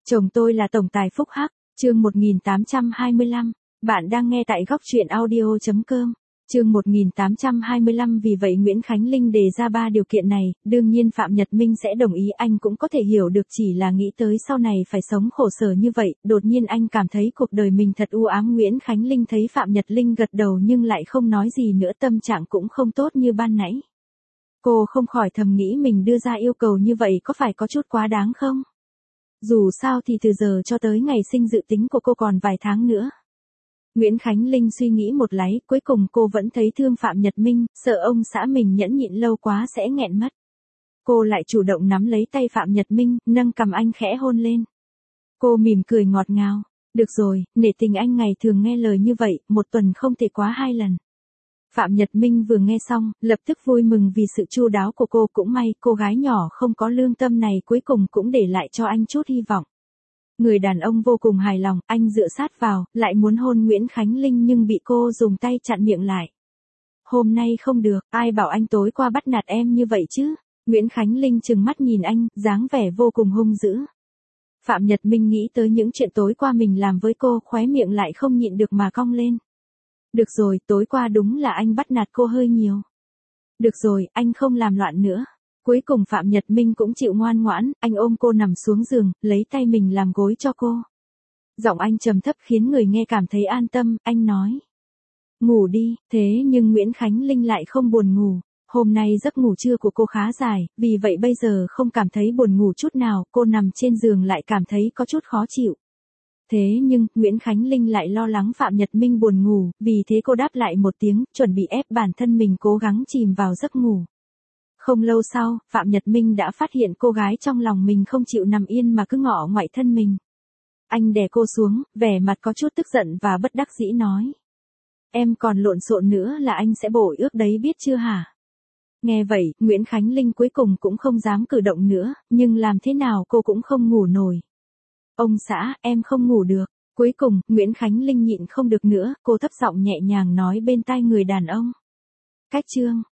Chồng tôi là tổng tài phúc hắc, chương 1825, bạn đang nghe tại góc truyện audio.com. Chương 1825 vì vậy Nguyễn Khánh Linh đề ra 3 điều kiện này, đương nhiên Phạm Nhật Minh sẽ đồng ý, anh cũng có thể hiểu được, chỉ là nghĩ tới sau này phải sống khổ sở như vậy, đột nhiên anh cảm thấy cuộc đời mình thật u ám. Nguyễn Khánh Linh thấy Phạm Nhật Linh gật đầu nhưng lại không nói gì nữa, tâm trạng cũng không tốt như ban nãy. Cô không khỏi thầm nghĩ mình đưa ra yêu cầu như vậy có phải có chút quá đáng không? Dù sao thì từ giờ cho tới ngày sinh dự tính của cô còn vài tháng nữa. Nguyễn Khánh Linh suy nghĩ một lát, cuối cùng cô vẫn thấy thương Phạm Nhật Minh, sợ ông xã mình nhẫn nhịn lâu quá sẽ nghẹn mất. Cô lại chủ động nắm lấy tay Phạm Nhật Minh, nâng cằm anh khẽ hôn lên. Cô mỉm cười ngọt ngào, được rồi, nể tình anh ngày thường nghe lời như vậy, một tuần không thể quá 2 lần. Phạm Nhật Minh vừa nghe xong, lập tức vui mừng vì sự chu đáo của cô, cũng may cô gái nhỏ không có lương tâm này cuối cùng cũng để lại cho anh chút hy vọng. Người đàn ông vô cùng hài lòng, anh dựa sát vào, lại muốn hôn Nguyễn Khánh Linh nhưng bị cô dùng tay chặn miệng lại. Hôm nay không được, ai bảo anh tối qua bắt nạt em như vậy chứ? Nguyễn Khánh Linh trừng mắt nhìn anh, dáng vẻ vô cùng hung dữ. Phạm Nhật Minh nghĩ tới những chuyện tối qua mình làm với cô, khóe miệng lại không nhịn được mà cong lên. Được rồi, tối qua đúng là anh bắt nạt cô hơi nhiều. Được rồi, anh không làm loạn nữa. Cuối cùng Phạm Nhật Minh cũng chịu ngoan ngoãn, anh ôm cô nằm xuống giường, lấy tay mình làm gối cho cô. Giọng anh trầm thấp khiến người nghe cảm thấy an tâm, anh nói. Ngủ đi, thế nhưng Nguyễn Khánh Linh lại không buồn ngủ. Hôm nay giấc ngủ trưa của cô khá dài, vì vậy bây giờ không cảm thấy buồn ngủ chút nào, cô nằm trên giường lại cảm thấy có chút khó chịu. Thế nhưng, Nguyễn Khánh Linh lại lo lắng Phạm Nhật Minh buồn ngủ, vì thế cô đáp lại một tiếng, chuẩn bị ép bản thân mình cố gắng chìm vào giấc ngủ. Không lâu sau, Phạm Nhật Minh đã phát hiện cô gái trong lòng mình không chịu nằm yên mà cứ ngọ ngoại thân mình. Anh đè cô xuống, vẻ mặt có chút tức giận và bất đắc dĩ nói. Em còn lộn xộn nữa là anh sẽ bổ ước đấy biết chưa hả? Nghe vậy, Nguyễn Khánh Linh cuối cùng cũng không dám cử động nữa, nhưng làm thế nào cô cũng không ngủ nổi. Ông xã, em không ngủ được. Cuối cùng, Nguyễn Khánh Linh nhịn không được nữa, cô thấp giọng nhẹ nhàng nói bên tai người đàn ông. Cách chương